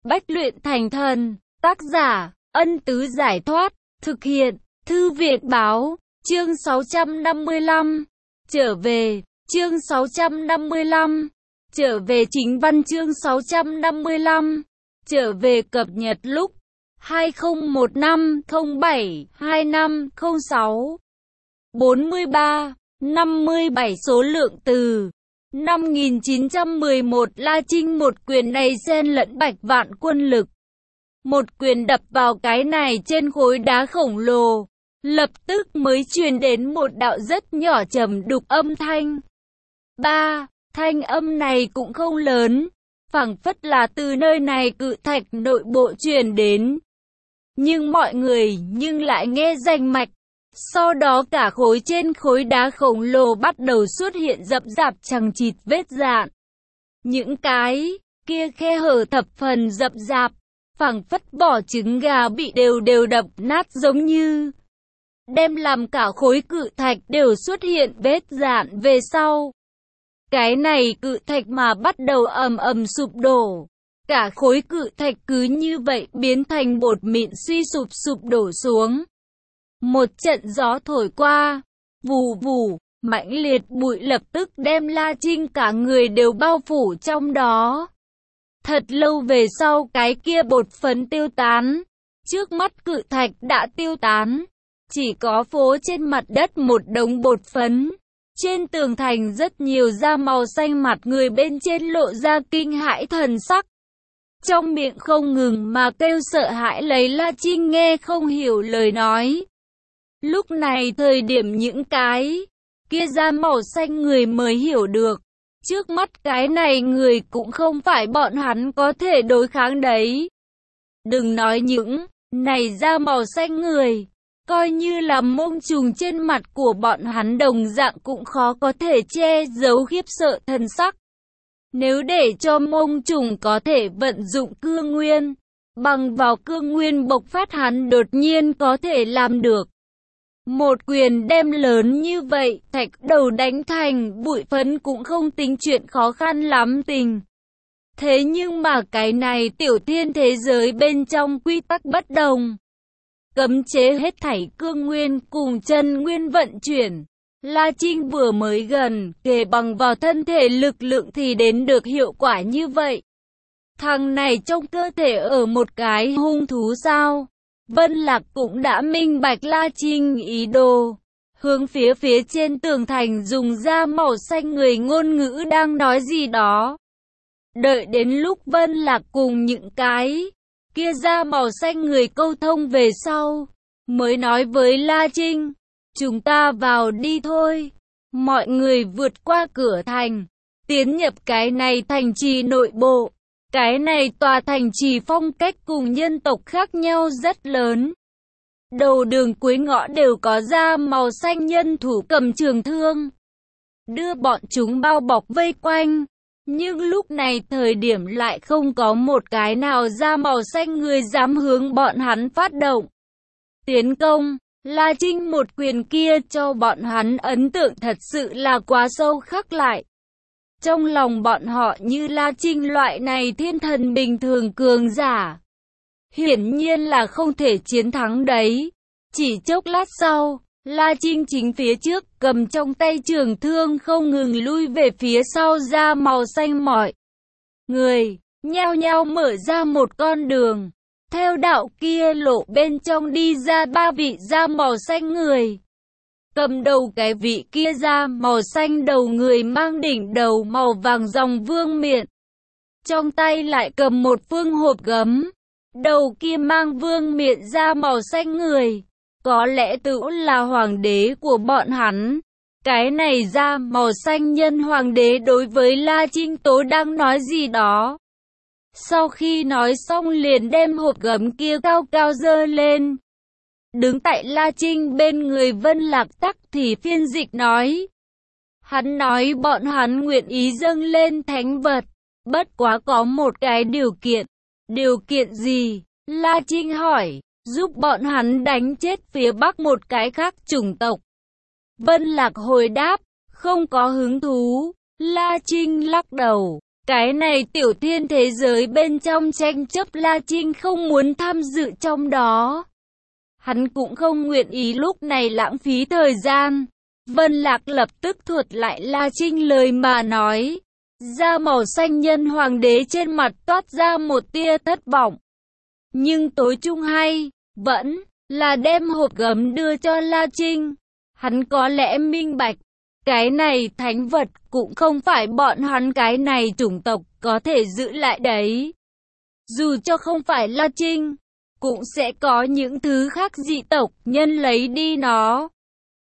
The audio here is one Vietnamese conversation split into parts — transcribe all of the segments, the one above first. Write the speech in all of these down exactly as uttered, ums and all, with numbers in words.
Bách luyện thành thần, tác giả, Ân Tứ Giải Thoát, thực hiện, Thư Viện Báo, chương sáu trăm năm mươi lăm, trở về, chương sáu trăm năm mươi lăm, trở về chính văn chương sáu trăm năm mươi lăm, trở về cập nhật lúc hai không một năm không bảy hai năm không sáu, bốn mươi ba, năm mươi bảy số lượng từ. Năm nghìn chín trăm mười một La Trinh một quyền này xen lẫn bạch vạn quân lực. Một quyền đập vào cái này trên khối đá khổng lồ. Lập tức mới truyền đến một đạo rất nhỏ trầm đục âm thanh. Ba, thanh âm này cũng không lớn. Phảng phất là từ nơi này cự thạch nội bộ truyền đến. Nhưng mọi người nhưng lại nghe rành mạch. Sau đó cả khối trên khối đá khổng lồ bắt đầu xuất hiện rậm rạp chằng chịt vết dạn. Những cái kia khe hở thập phần rậm rạp, phảng phất vỏ trứng gà bị đều đều đập nát giống như. Đem làm cả khối cự thạch đều xuất hiện vết dạn về sau. Cái này cự thạch mà bắt đầu ầm ầm sụp đổ. Cả khối cự thạch cứ như vậy biến thành bột mịn suy sụp sụp đổ xuống. Một trận gió thổi qua, vù vù, mãnh liệt bụi lập tức đem La Trinh cả người đều bao phủ trong đó. Thật lâu về sau cái kia bột phấn tiêu tán, trước mắt cự thạch đã tiêu tán, chỉ có phố trên mặt đất một đống bột phấn. Trên tường thành rất nhiều da màu xanh mặt người bên trên lộ ra kinh hãi thần sắc. Trong miệng không ngừng mà kêu sợ hãi lấy La Trinh nghe không hiểu lời nói. Lúc này thời điểm những cái kia da màu xanh người mới hiểu được. Trước mắt cái này người cũng không phải bọn hắn có thể đối kháng đấy. Đừng nói những này da màu xanh người. Coi như là mông trùng trên mặt của bọn hắn đồng dạng cũng khó có thể che giấu khiếp sợ thần sắc. Nếu để cho mông trùng có thể vận dụng cương nguyên, bằng vào cương nguyên bộc phát hắn đột nhiên có thể làm được. Một quyền đem lớn như vậy, thạch đầu đánh thành bụi phấn cũng không tính chuyện khó khăn lắm tình. Thế nhưng mà cái này tiểu thiên thế giới bên trong quy tắc bất đồng. Cấm chế hết thảy cương nguyên cùng chân nguyên vận chuyển. La Trinh vừa mới gần, kề bằng vào thân thể lực lượng thì đến được hiệu quả như vậy. Thằng này trong cơ thể ở một cái hung thú sao? Vân Lạc cũng đã minh bạch La Trinh ý đồ. Hướng phía phía trên tường thành dùng da màu xanh người ngôn ngữ đang nói gì đó. Đợi đến lúc Vân Lạc cùng những cái kia da màu xanh người câu thông về sau, mới nói với La Trinh, chúng ta vào đi thôi. Mọi người vượt qua cửa thành, tiến nhập cái này thành trì nội bộ. Cái này tòa thành trì phong cách cùng nhân tộc khác nhau rất lớn. Đầu đường cuối ngõ đều có da màu xanh nhân thủ cầm trường thương, đưa bọn chúng bao bọc vây quanh. Nhưng lúc này thời điểm lại không có một cái nào da màu xanh người dám hướng bọn hắn phát động tiến công. La Trinh một quyền kia cho bọn hắn ấn tượng thật sự là quá sâu khắc lại. Trong lòng bọn họ như La Trinh loại này thiên thần bình thường cường giả, hiển nhiên là không thể chiến thắng đấy. Chỉ chốc lát sau, La Trinh chính phía trước cầm trong tay trường thương không ngừng lui về phía sau da màu xanh mọi người, nhao nhao mở ra một con đường. Theo đạo kia lộ bên trong đi ra ba vị da màu xanh người. Cầm đầu cái vị kia da màu xanh đầu người mang đỉnh đầu màu vàng ròng vương miện. Trong tay lại cầm một phương hộp gấm. Đầu kia mang vương miện da màu xanh người. Có lẽ tự là hoàng đế của bọn hắn. Cái này da màu xanh nhân hoàng đế đối với La Trinh Tố đang nói gì đó. Sau khi nói xong liền đem hộp gấm kia cao cao dơ lên. Đứng tại La Trinh bên người Vân Lạc tắc thì phiên dịch nói. Hắn nói bọn hắn nguyện ý dâng lên thánh vật. Bất quá có một cái điều kiện. Điều kiện gì? La Trinh hỏi. Giúp bọn hắn đánh chết phía bắc một cái khác chủng tộc. Vân Lạc hồi đáp. Không có hứng thú. La Trinh lắc đầu. Cái này tiểu thiên thế giới bên trong tranh chấp La Trinh không muốn tham dự trong đó. Hắn cũng không nguyện ý lúc này lãng phí thời gian. Vân Lạc lập tức thuật lại La Trinh lời mà nói. Da màu xanh nhân hoàng đế trên mặt toát ra một tia thất vọng. Nhưng tối trung hay, vẫn là đem hộp gấm đưa cho La Trinh. Hắn có lẽ minh bạch, cái này thánh vật cũng không phải bọn hắn cái này chủng tộc có thể giữ lại đấy. Dù cho không phải La Trinh, cũng sẽ có những thứ khác dị tộc nhân lấy đi nó.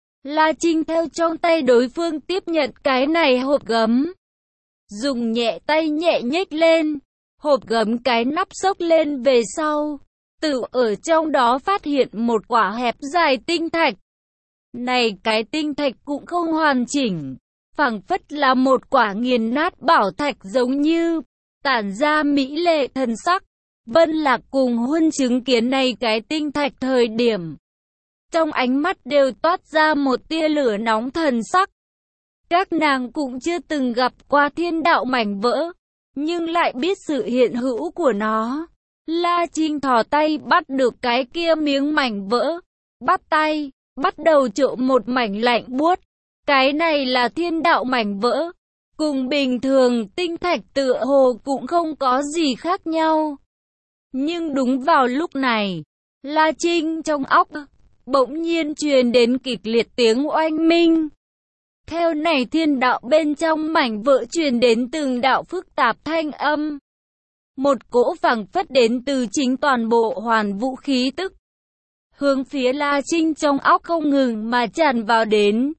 La Trinh theo trong tay đối phương tiếp nhận cái này hộp gấm. Dùng nhẹ tay nhẹ nhếch lên, hộp gấm cái nắp xốc lên về sau. Tự ở trong đó phát hiện một quả hẹp dài tinh thạch. Này cái tinh thạch cũng không hoàn chỉnh, phảng phất là một quả nghiền nát bảo thạch giống như, tản ra mỹ lệ thần sắc. Vân Lạc cùng Huân chứng kiến này cái tinh thạch thời điểm. Trong ánh mắt đều toát ra một tia lửa nóng thần sắc. Các nàng cũng chưa từng gặp qua thiên đạo mảnh vỡ, nhưng lại biết sự hiện hữu của nó. La Trinh thò tay bắt được cái kia miếng mảnh vỡ, bắt tay, bắt đầu trộm một mảnh lạnh buốt. Cái này là thiên đạo mảnh vỡ, cùng bình thường tinh thạch tựa hồ cũng không có gì khác nhau. Nhưng đúng vào lúc này, La Trinh trong óc bỗng nhiên truyền đến kịch liệt tiếng oanh minh. Theo này thiên đạo bên trong mảnh vỡ truyền đến từng đạo phức tạp thanh âm. Một cỗ phảng phất đến từ chính toàn bộ hoàn vũ khí tức. Hướng phía La Trinh trong óc không ngừng mà tràn vào đến.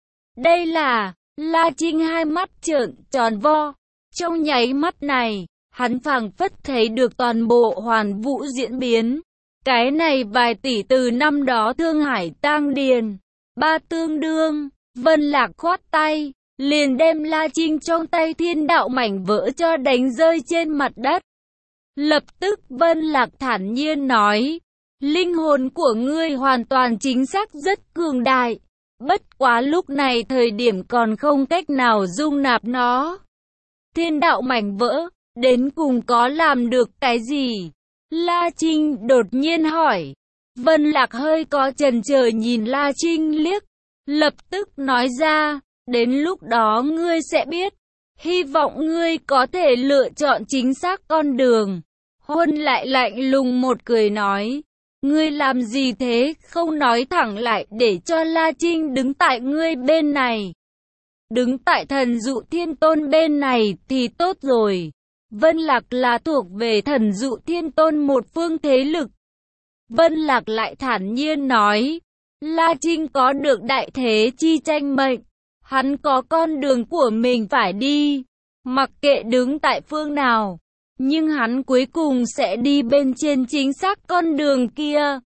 Đây là, La Trinh hai mắt trợn tròn vo. Trong nháy mắt này, hắn phảng phất thấy được toàn bộ hoàn vũ diễn biến. Cái này vài tỷ từ năm đó Thương Hải Tang Điền. Ba tương đương, Vân Lạc khoát tay, liền đem La Trinh trong tay thiên đạo mảnh vỡ cho đánh rơi trên mặt đất. Lập tức Vân Lạc thản nhiên nói, linh hồn của ngươi hoàn toàn chính xác rất cường đại. Bất quá lúc này thời điểm còn không cách nào dung nạp nó. Thiên đạo mảnh vỡ, đến cùng có làm được cái gì? La Trinh đột nhiên hỏi. Vân Lạc hơi có chần chờ nhìn La Trinh liếc, lập tức nói ra, đến lúc đó ngươi sẽ biết. Hy vọng ngươi có thể lựa chọn chính xác con đường. Huân lại lạnh lùng một cười nói, ngươi làm gì thế, không nói thẳng lại để cho La Trinh đứng tại ngươi bên này. Đứng tại thần dụ thiên tôn bên này thì tốt rồi. Vân Lạc là thuộc về thần dụ thiên tôn một phương thế lực. Vân Lạc lại thản nhiên nói, La Trinh có được đại thế chi tranh mệnh. Hắn có con đường của mình phải đi. Mặc kệ đứng tại phương nào, nhưng hắn cuối cùng sẽ đi bên trên chính xác con đường kia.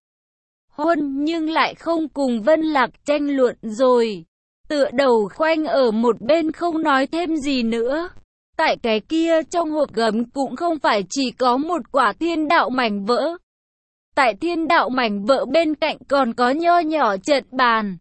Huân nhưng lại không cùng Vân Lạc tranh luận rồi. Tựa đầu khoanh ở một bên không nói thêm gì nữa. Tại cái kia trong hộp gấm cũng không phải chỉ có một quả thiên đạo mảnh vỡ. Tại thiên đạo mảnh vỡ bên cạnh còn có nho nhỏ trận bàn.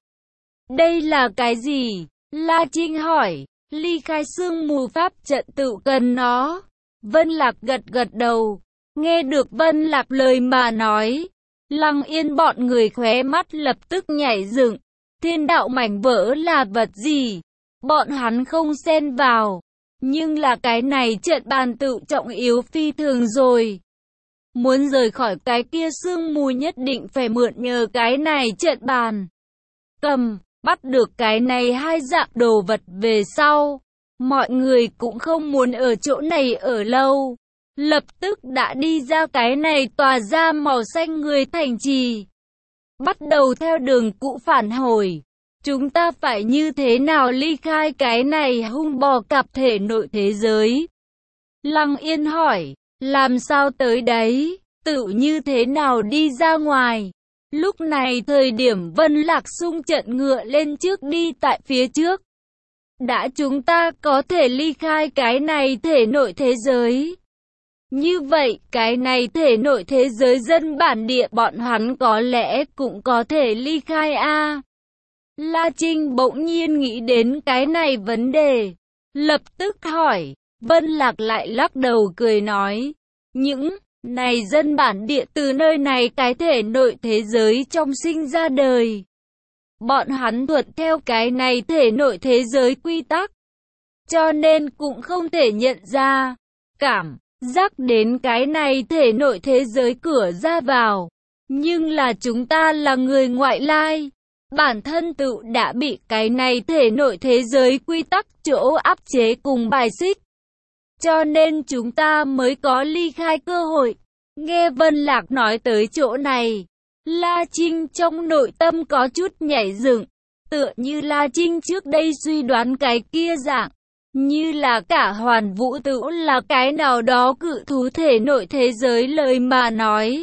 Đây là cái gì? La Trinh hỏi. Ly khai sương mù pháp trận tự cần nó. Vân Lạc gật gật đầu. Nghe được Vân Lạc lời mà nói, Lăng Yên bọn người khóe mắt lập tức nhảy dựng. Thiên đạo mảnh vỡ là vật gì? Bọn hắn không xen vào. Nhưng là cái này trận bàn tự trọng yếu phi thường rồi. Muốn rời khỏi cái kia sương mù nhất định phải mượn nhờ cái này trận bàn. Cầm, bắt được cái này hai dạng đồ vật về sau. Mọi người cũng không muốn ở chỗ này ở lâu. Lập tức đã đi ra cái này tỏa ra màu xanh người thành trì. Bắt đầu theo đường cũ phản hồi. Chúng ta phải như thế nào ly khai cái này hung bò cạp thể nội thế giới? Lăng Yên hỏi, làm sao tới đấy? Tự như thế nào đi ra ngoài? Lúc này thời điểm Vân Lạc xung trận ngựa lên trước đi tại phía trước. Đã chúng ta có thể ly khai cái này thể nội thế giới. Như vậy cái này thể nội thế giới dân bản địa bọn hắn có lẽ cũng có thể ly khai a. La Trinh bỗng nhiên nghĩ đến cái này vấn đề. Lập tức hỏi, Vân Lạc lại lắc đầu cười nói, những này dân bản địa từ nơi này cái thể nội thế giới trong sinh ra đời. Bọn hắn thuận theo cái này thể nội thế giới quy tắc, cho nên cũng không thể nhận ra, cảm giác đến cái này thể nội thế giới cửa ra vào. Nhưng là chúng ta là người ngoại lai, bản thân tự đã bị cái này thể nội thế giới quy tắc chỗ áp chế cùng bài xích. Cho nên chúng ta mới có ly khai cơ hội. Nghe Vân Lạc nói tới chỗ này, La Trinh trong nội tâm có chút nhảy dựng, tựa như La Trinh trước đây suy đoán cái kia dạng, như là cả hoàn vũ tử là cái nào đó cự thú thể nội thế giới lời mà nói.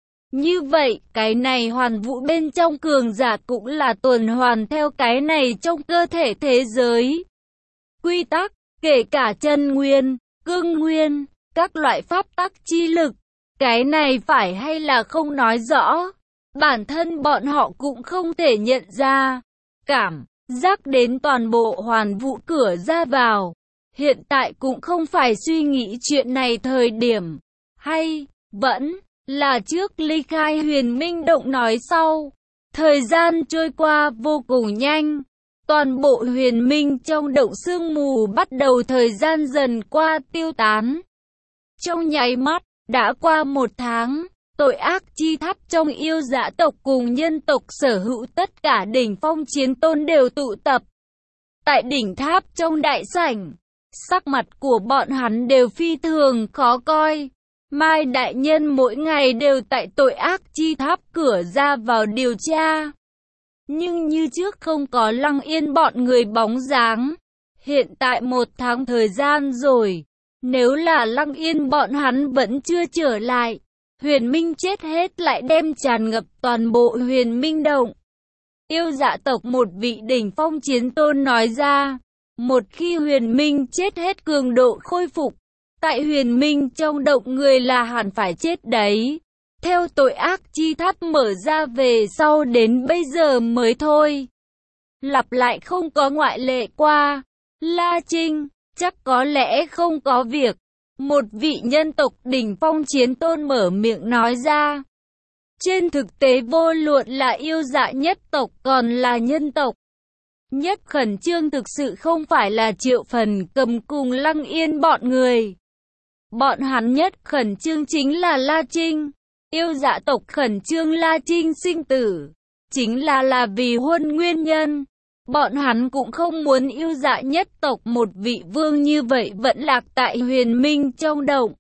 Như vậy, cái này hoàn vũ bên trong cường giả cũng là tuần hoàn theo cái này trong cơ thể thế giới. Quy tắc, kể cả chân nguyên, cương nguyên, các loại pháp tắc chi lực, cái này phải hay là không nói rõ. Bản thân bọn họ cũng không thể nhận ra, cảm giác đến toàn bộ hoàn vũ cửa ra vào. Hiện tại cũng không phải suy nghĩ chuyện này thời điểm, hay vẫn là trước ly khai Huyền Minh Động nói sau. Thời gian trôi qua vô cùng nhanh, toàn bộ Huyền Minh trong động sương mù bắt đầu thời gian dần qua tiêu tán. Trong nháy mắt, đã qua một tháng, tội ác chi tháp trong yêu dã tộc cùng nhân tộc sở hữu tất cả đỉnh phong chiến tôn đều tụ tập. Tại đỉnh tháp trong đại sảnh, sắc mặt của bọn hắn đều phi thường khó coi. Mai đại nhân mỗi ngày đều tại tội ác chi tháp cửa ra vào điều tra. Nhưng như trước không có Lăng Yên bọn người bóng dáng. Hiện tại một tháng thời gian rồi, nếu là Lăng Yên bọn hắn vẫn chưa trở lại, Huyền Minh chết hết lại đem tràn ngập toàn bộ Huyền Minh Động. Yêu dạ tộc một vị đỉnh phong chiến tôn nói ra, một khi Huyền Minh chết hết cường độ khôi phục, tại Huyền Minh trong động người là hẳn phải chết đấy. Theo tội ác chi tháp mở ra về sau đến bây giờ mới thôi. Lặp lại không có ngoại lệ qua. La Trinh, chắc có lẽ không có việc. Một vị nhân tộc đỉnh phong chiến tôn mở miệng nói ra. Trên thực tế vô luận là yêu dạ nhất tộc còn là nhân tộc. Nhất khẩn trương thực sự không phải là Triệu Phần Cầm cùng Lăng Yên bọn người. Bọn hắn nhất khẩn trương chính là La Trinh. Yêu dạ tộc khẩn trương La Trinh sinh tử, chính là là vì huân nguyên nhân. Bọn hắn cũng không muốn yêu dạ nhất tộc một vị vương như vậy vẫn lạc tại Huyền Minh trong động.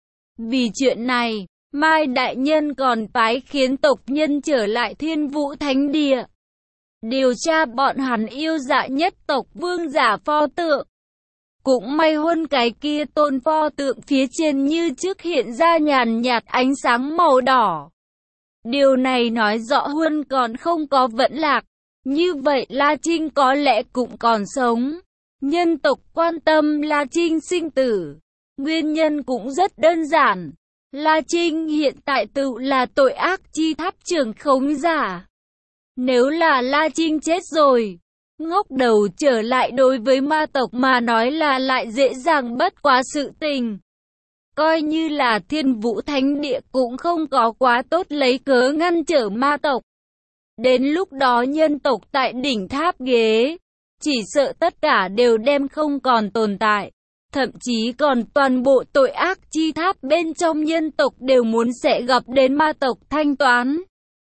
Vì chuyện này, Mai đại nhân còn phái khiến tộc nhân trở lại Thiên Vũ Thánh Địa, điều tra bọn hắn yêu dạ nhất tộc vương giả pho tượng. Cũng may huân cái kia tôn pho tượng phía trên như trước hiện ra nhàn nhạt ánh sáng màu đỏ. Điều này nói rõ huân còn không có vẫn lạc. Như vậy La Trinh có lẽ cũng còn sống. Nhân tộc quan tâm La Trinh sinh tử. Nguyên nhân cũng rất đơn giản. La Trinh hiện tại tự là tội ác chi tháp trưởng khống giả. Nếu là La Trinh chết rồi, ngóc đầu trở lại đối với ma tộc mà nói là lại dễ dàng bất quá sự tình. Coi như là Thiên Vũ Thánh Địa cũng không có quá tốt lấy cớ ngăn trở ma tộc. Đến lúc đó nhân tộc tại đỉnh tháp ghế, chỉ sợ tất cả đều đem không còn tồn tại. Thậm chí còn toàn bộ tội ác chi tháp bên trong nhân tộc đều muốn sẽ gặp đến ma tộc thanh toán.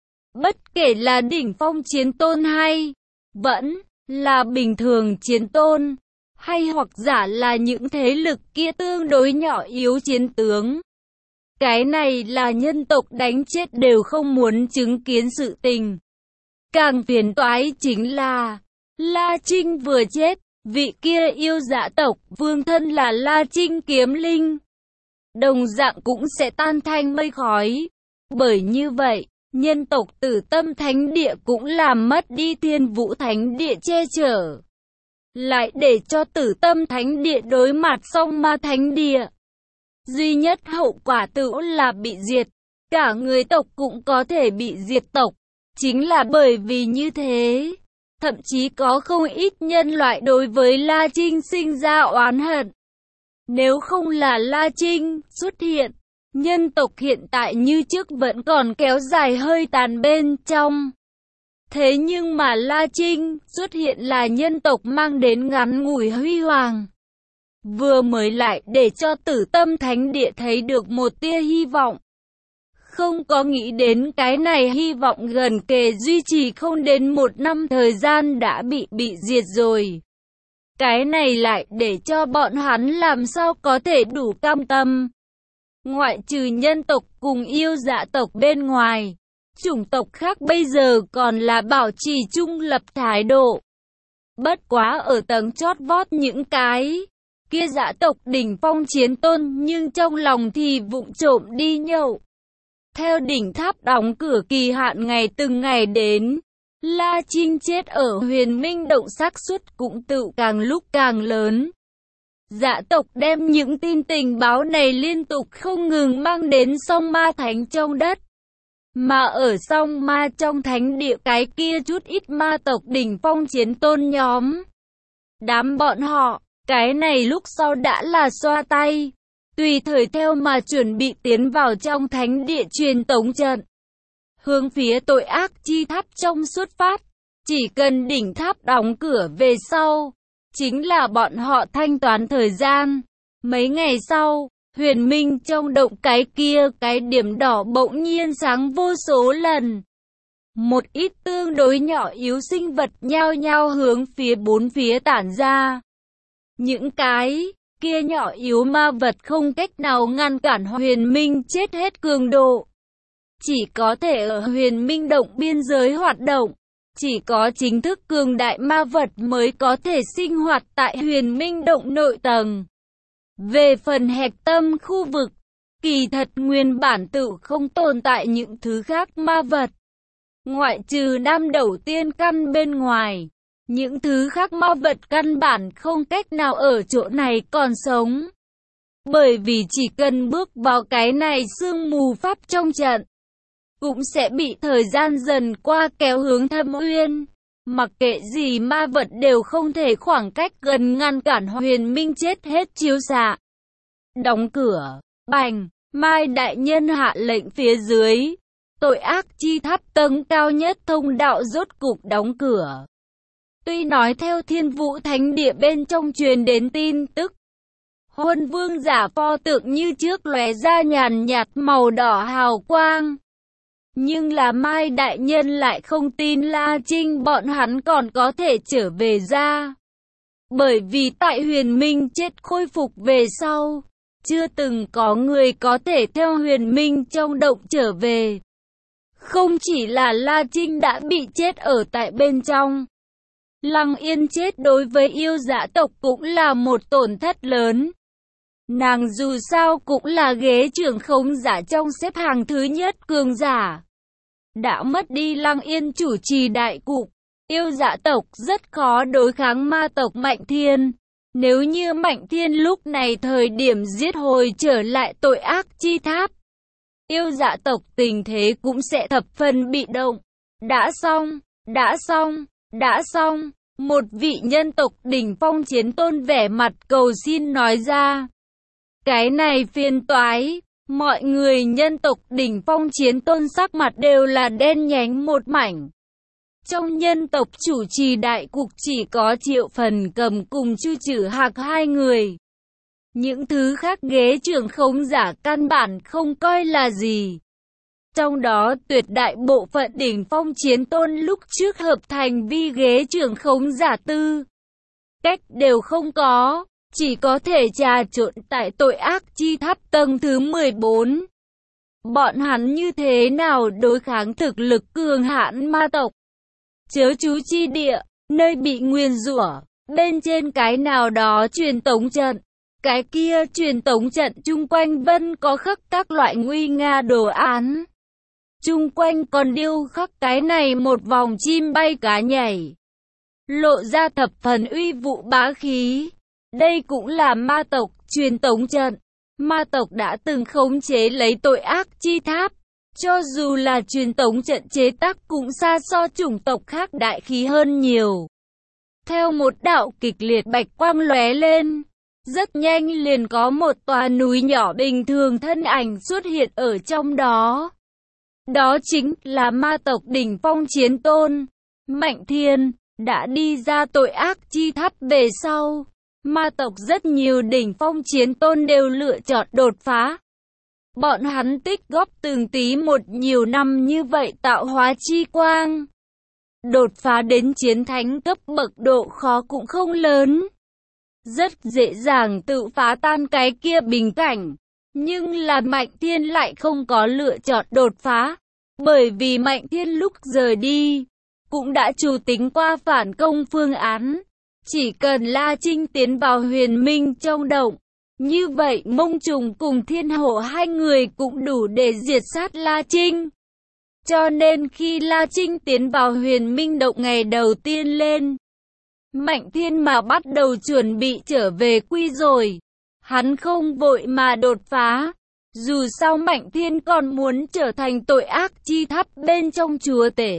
Bất kể là đỉnh phong chiến tôn hay vẫn là bình thường chiến tôn, hay hoặc giả là những thế lực kia tương đối nhỏ yếu chiến tướng. Cái này là nhân tộc đánh chết đều không muốn chứng kiến sự tình. Càng phiền toái chính là, La Trinh vừa chết, vị kia yêu dạ tộc vương thân là La Trinh kiếm linh, đồng dạng cũng sẽ tan thành mây khói. Bởi như vậy, nhân tộc Tử Tâm Thánh Địa cũng làm mất đi Thiên Vũ Thánh Địa che chở, lại để cho Tử Tâm Thánh Địa đối mặt Song Ma Thánh Địa. Duy nhất hậu quả tự là bị diệt, cả người tộc cũng có thể bị diệt tộc. Chính là bởi vì như thế, thậm chí có không ít nhân loại đối với La Trinh sinh ra oán hận. Nếu không là La Trinh xuất hiện, nhân tộc hiện tại như trước vẫn còn kéo dài hơi tàn bên trong. Thế nhưng mà La Trinh xuất hiện là nhân tộc mang đến ngắn ngủi huy hoàng. Vừa mới lại để cho Tử Tâm Thánh Địa thấy được một tia hy vọng. Không có nghĩ đến cái này hy vọng gần kề duy trì không đến một năm thời gian đã bị bị diệt rồi. Cái này lại để cho bọn hắn làm sao có thể đủ cam tâm. Ngoại trừ nhân tộc cùng yêu dạ tộc bên ngoài, chủng tộc khác bây giờ còn là bảo trì trung lập thái độ. Bất quá ở tầng chót vót những cái kia dạ tộc đỉnh phong chiến tôn nhưng trong lòng thì vụng trộm đi nhậu. Theo đỉnh tháp đóng cửa kỳ hạn ngày từng ngày đến, La Trinh chết ở Huyền Minh Động xác suất cũng tự càng lúc càng lớn. Dạ tộc đem những tin tình báo này liên tục không ngừng mang đến song ma thánh trong đất. Mà ở song ma trong thánh địa cái kia chút ít ma tộc đỉnh phong chiến tôn nhóm. Đám bọn họ, cái này lúc sau đã là xoa tay. Tùy thời theo mà chuẩn bị tiến vào trong thánh địa truyền tống trận. Hướng phía tội ác chi tháp trong xuất phát. Chỉ cần đỉnh tháp đóng cửa về sau. Chính là bọn họ thanh toán thời gian. Mấy ngày sau, Huyền Minh trong động cái kia cái điểm đỏ bỗng nhiên sáng vô số lần. Một ít tương đối nhỏ yếu sinh vật nhao nhao hướng phía bốn phía tản ra. Những cái kia nhỏ yếu ma vật không cách nào ngăn cản Huyền Minh chết hết cường độ. Chỉ có thể ở Huyền Minh động biên giới hoạt động. Chỉ có chính thức cường đại ma vật mới có thể sinh hoạt tại Huyền Minh động nội tầng. Về phần hạch tâm khu vực, kỳ thật nguyên bản tự không tồn tại những thứ khác ma vật. Ngoại trừ Nam Đầu Tiên Căn bên ngoài, những thứ khác ma vật căn bản không cách nào ở chỗ này còn sống. Bởi vì chỉ cần bước vào cái này sương mù pháp trong trận, cũng sẽ bị thời gian dần qua kéo hướng thâm uyên. Mặc kệ gì ma vật đều không thể khoảng cách gần ngăn cản Huyền Minh chết hết chiếu xạ. Đóng cửa, bành, Mai đại nhân hạ lệnh phía dưới. Tội ác chi tháp tầng cao nhất thông đạo rốt cục đóng cửa. Tuy nói theo Thiên Vũ Thánh Địa bên trong truyền đến tin tức, Huân Vương giả pho tượng như trước lóe ra nhàn nhạt màu đỏ hào quang. Nhưng là Mai đại nhân lại không tin La Trinh bọn hắn còn có thể trở về ra. Bởi vì tại Huyền Minh chết khôi phục về sau, chưa từng có người có thể theo Huyền Minh trong động trở về. Không chỉ là La Trinh đã bị chết ở tại bên trong. Lăng Yên chết đối với yêu dã tộc cũng là một tổn thất lớn. Nàng dù sao cũng là ghế trưởng khống giả trong xếp hàng thứ nhất cường giả. Đã mất đi Lăng Yên chủ trì đại cục, yêu dã tộc rất khó đối kháng ma tộc Mạnh Thiên. Nếu như Mạnh Thiên lúc này thời điểm giết hồi trở lại tội ác chi tháp, yêu dã tộc tình thế cũng sẽ thập phần bị động. Đã xong, đã xong, đã xong. Một vị nhân tộc đỉnh phong chiến tôn vẻ mặt cầu xin nói ra. Cái này phiền toái. Mọi người nhân tộc đỉnh phong chiến tôn sắc mặt đều là đen nhánh một mảnh. Trong nhân tộc chủ trì đại cục chỉ có Triệu Phần Cầm cùng Chu Trử Hạc hai người. Những thứ khác ghế trưởng khống giả căn bản không coi là gì. Trong đó tuyệt đại bộ phận đỉnh phong chiến tôn lúc trước hợp thành vi ghế trưởng khống giả tư cách đều không có. Chỉ có thể trà trộn tại tội ác chi tháp tầng thứ mười bốn. Bọn hắn như thế nào đối kháng thực lực cường hãn ma tộc? Chớ chú chi địa, nơi bị nguyền rủa, bên trên cái nào đó truyền tống trận. Cái kia truyền tống trận chung quanh vân có khắc các loại nguy nga đồ án. Chung quanh còn điêu khắc cái này một vòng chim bay cá nhảy. Lộ ra thập phần uy vũ bá khí. Đây cũng là ma tộc truyền tống trận. Ma tộc đã từng khống chế lấy tội ác chi tháp. Cho dù là truyền tống trận chế tác cũng xa so chủng tộc khác đại khí hơn nhiều. Theo một đạo kịch liệt bạch quang lóe lên, Rất nhanh liền có một tòa núi nhỏ bình thường thân ảnh xuất hiện ở trong đó. Đó chính là ma tộc đỉnh phong chiến tôn, Mạnh Thiên, đã đi ra tội ác chi tháp về sau. Ma tộc rất nhiều đỉnh phong chiến tôn đều lựa chọn đột phá. Bọn hắn tích góp từng tí một nhiều năm như vậy tạo hóa chi quang. Đột phá đến chiến thánh cấp bậc độ khó cũng không lớn. Rất dễ dàng tự phá tan cái kia bình cảnh. Nhưng là Mạnh Thiên lại không có lựa chọn đột phá. Bởi vì Mạnh Thiên lúc rời đi, cũng đã chủ tính qua phản công phương án. Chỉ cần La Trinh tiến vào huyền minh trong động, như vậy Mông Trùng cùng Thiên Hổ hai người cũng đủ để diệt sát La Trinh. Cho nên khi La Trinh tiến vào huyền minh động ngày đầu tiên lên, Mạnh Thiên mà bắt đầu chuẩn bị trở về quy rồi. Hắn không vội mà đột phá. Dù sao Mạnh Thiên còn muốn trở thành tội ác chi tháp bên trong chúa tể.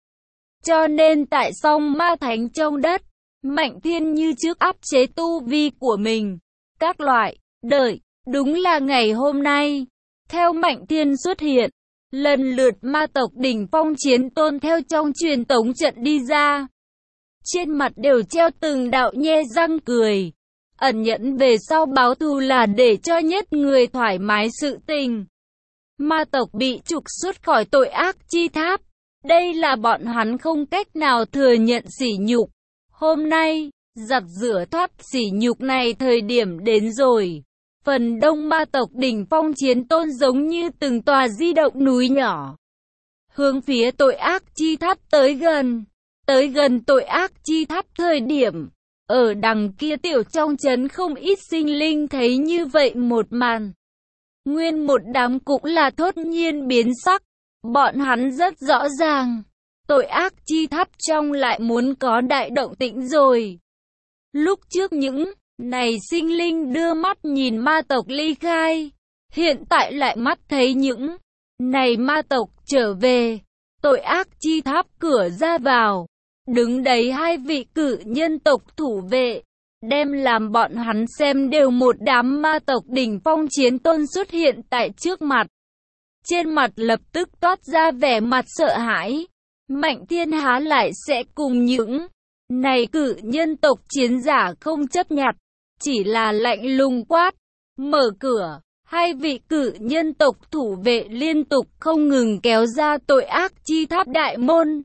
Cho nên tại song ma thánh trong đất, Mạnh Thiên như trước áp chế tu vi của mình. Các loại, đợi, đúng là ngày hôm nay. Theo Mạnh Thiên xuất hiện, lần lượt ma tộc đỉnh phong chiến tôn theo trong truyền tống trận đi ra. Trên mặt đều treo từng đạo nhe răng cười. Ẩn nhẫn về sau báo thù là để cho nhất người thoải mái sự tình. Ma tộc bị trục xuất khỏi tội ác chi tháp. Đây là bọn hắn không cách nào thừa nhận sỉ nhục. Hôm nay, giặt rửa thoát sỉ nhục này thời điểm đến rồi. Phần đông ma tộc đỉnh phong chiến tôn giống như từng tòa di động núi nhỏ. Hướng phía tội ác chi tháp tới gần. Tới gần tội ác chi tháp thời điểm. Ở đằng kia tiểu trong trấn không ít sinh linh thấy như vậy một màn. Nguyên một đám cũng là thốt nhiên biến sắc. Bọn hắn rất rõ ràng. Tội ác chi tháp trong lại muốn có đại động tĩnh rồi. Lúc trước những này sinh linh đưa mắt nhìn ma tộc ly khai. Hiện tại lại mắt thấy những này ma tộc trở về. Tội ác chi tháp cửa ra vào. Đứng đấy hai vị cử nhân tộc thủ vệ. Đem làm bọn hắn xem đều một đám ma tộc đỉnh phong chiến tôn xuất hiện tại trước mặt. Trên mặt lập tức toát ra vẻ mặt sợ hãi. Mạnh Thiên há lại sẽ cùng những này cử nhân tộc chiến giả không chấp nhặt. Chỉ là lạnh lùng quát. Mở cửa. Hai vị cử nhân tộc thủ vệ liên tục không ngừng kéo ra tội ác chi tháp đại môn.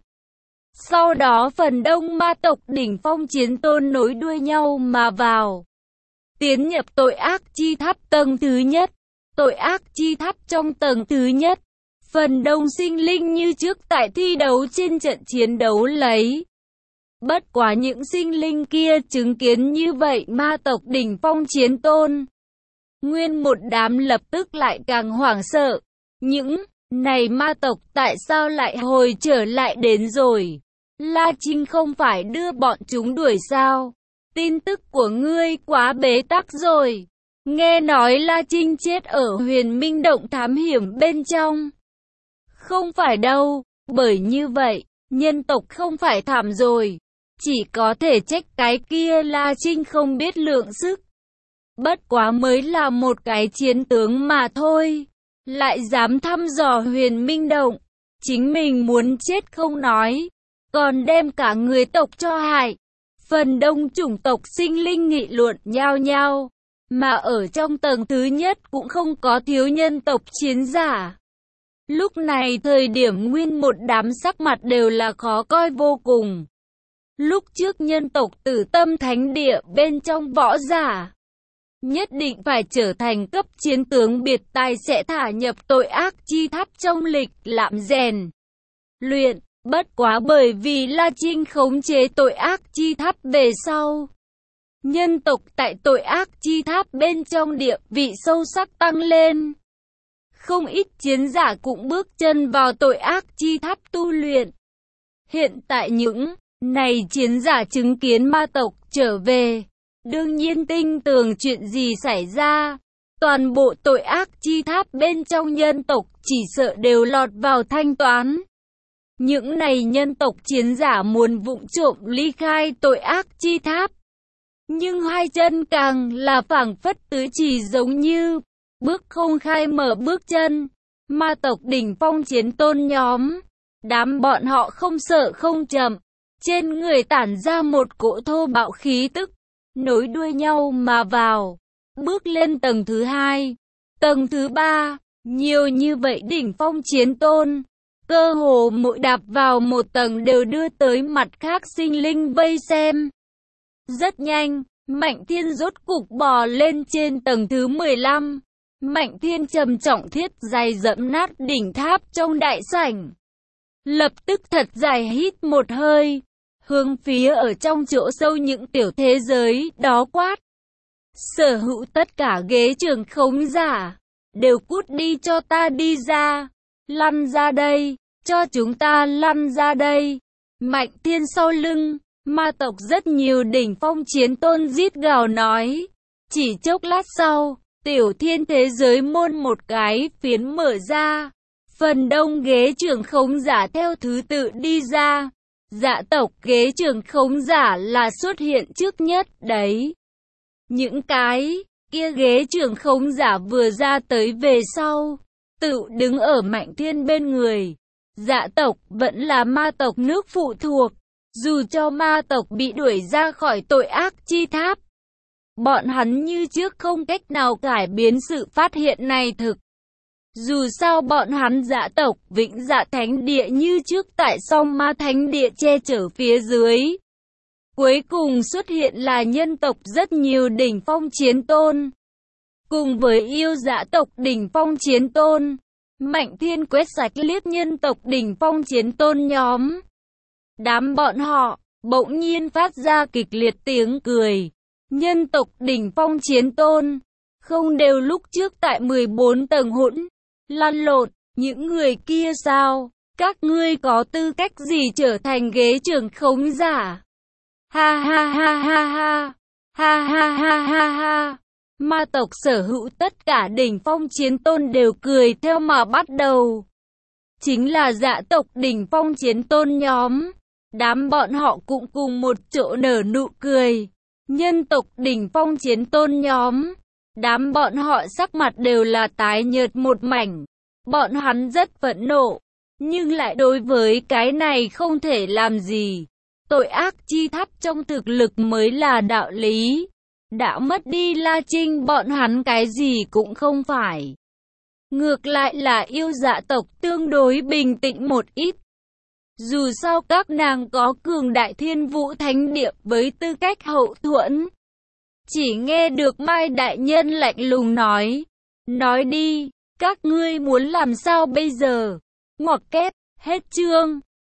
Sau đó phần đông ma tộc đỉnh phong chiến tôn nối đuôi nhau mà vào. Tiến nhập tội ác chi tháp tầng thứ nhất. Tội ác chi tháp trong tầng thứ nhất. Phần đông sinh linh như trước tại thi đấu trên trận chiến đấu lấy. Bất quá những sinh linh kia chứng kiến như vậy ma tộc đỉnh phong chiến tôn. Nguyên một đám lập tức lại càng hoảng sợ. Những này ma tộc tại sao lại hồi trở lại đến rồi? La Trinh không phải đưa bọn chúng đuổi sao? Tin tức của ngươi quá bế tắc rồi. Nghe nói La Trinh chết ở huyền minh động thám hiểm bên trong. Không phải đâu, bởi như vậy, nhân tộc không phải thảm rồi. Chỉ có thể trách cái kia La Trinh không biết lượng sức. Bất quá mới là một cái chiến tướng mà thôi. Lại dám thăm dò huyền minh động. Chính mình muốn chết không nói. Còn đem cả người tộc cho hại. Phần đông chủng tộc sinh linh nghị luận nhao nhao. Mà ở trong tầng thứ nhất cũng không có thiếu nhân tộc chiến giả. Lúc này thời điểm nguyên một đám sắc mặt đều là khó coi vô cùng. Lúc trước nhân tộc Tử Tâm Thánh Địa bên trong võ giả. Nhất định phải trở thành cấp chiến tướng biệt tài sẽ thả nhập tội ác chi tháp trong lịch lạm rèn. Luyện. Bất quá bởi vì La Trinh khống chế tội ác chi tháp về sau. Nhân tộc tại tội ác chi tháp bên trong địa vị sâu sắc tăng lên. Không ít chiến giả cũng bước chân vào tội ác chi tháp tu luyện. Hiện tại những này chiến giả chứng kiến ma tộc trở về. Đương nhiên tin tưởng chuyện gì xảy ra. Toàn bộ tội ác chi tháp bên trong nhân tộc chỉ sợ đều lọt vào thanh toán. Những này nhân tộc chiến giả muốn vụng trộm ly khai tội ác chi tháp. Nhưng hai chân càng là phảng phất tứ chỉ giống như bước không khai mở bước chân. Ma tộc đỉnh phong chiến tôn nhóm, đám bọn họ không sợ không chậm, trên người tản ra một cỗ thô bạo khí tức, nối đuôi nhau mà vào, bước lên tầng thứ hai, tầng thứ ba, nhiều như vậy đỉnh phong chiến tôn, cơ hồ mỗi đạp vào một tầng đều đưa tới mặt khác sinh linh vây xem. Rất nhanh, Mạnh Thiên rốt cục bò lên trên tầng thứ mười lăm. Mạnh Thiên trầm trọng thiết dài dẫm nát đỉnh tháp trong đại sảnh. Lập tức thật dài hít một hơi, hướng phía ở trong chỗ sâu những tiểu thế giới đó quát. Sở hữu tất cả ghế trưởng khống giả, đều cút đi cho ta đi ra, lăn ra đây, cho chúng ta lăn ra đây. Mạnh Thiên sau lưng, ma tộc rất nhiều đỉnh phong chiến tôn rít gào nói. Chỉ chốc lát sau, tiểu thiên thế giới môn một cái phiến mở ra, phần đông ghế trưởng khống giả theo thứ tự đi ra. Dạ tộc ghế trưởng khống giả là xuất hiện trước nhất đấy. Những cái kia ghế trưởng khống giả vừa ra tới về sau, tự đứng ở Mạnh Thiên bên người. Dạ tộc vẫn là ma tộc nước phụ thuộc, dù cho ma tộc bị đuổi ra khỏi tội ác chi tháp, bọn hắn như trước không cách nào cải biến sự phát hiện này thực. Dù sao bọn hắn Dạ tộc Vĩnh Dạ Thánh Địa như trước tại Song Ma Thánh Địa che chở phía dưới. Cuối cùng xuất hiện là nhân tộc rất nhiều đỉnh phong chiến tôn. Cùng với yêu Dạ tộc đỉnh phong chiến tôn, Mạnh Thiên quét sạch liếc nhân tộc đỉnh phong chiến tôn nhóm. Đám bọn họ bỗng nhiên phát ra kịch liệt tiếng cười. Nhân tộc đỉnh phong chiến tôn, không đều lúc trước tại mười bốn tầng hỗn lăn lộn, những người kia sao? Các ngươi có tư cách gì trở thành ghế trưởng khống giả? Ha ha ha ha ha, ha ha ha ha ha. Ma tộc sở hữu tất cả đỉnh phong chiến tôn đều cười theo mà bắt đầu. Chính là Dạ tộc đỉnh phong chiến tôn nhóm, đám bọn họ cũng cùng một chỗ nở nụ cười. Nhân tộc đỉnh phong chiến tôn nhóm, đám bọn họ sắc mặt đều là tái nhợt một mảnh. Bọn hắn rất phẫn nộ, nhưng lại đối với cái này không thể làm gì. Tội ác chi tháp trong thực lực mới là đạo lý. Đã mất đi La Trinh bọn hắn cái gì cũng không phải. Ngược lại là yêu Dạ tộc tương đối bình tĩnh một ít. Dù sao các nàng có cường đại thiên vũ thánh địa với tư cách hậu thuẫn. Chỉ nghe được Mai Đại Nhân lạnh lùng nói. Nói đi, các ngươi muốn làm sao bây giờ? Ngoặc kép, hết chương.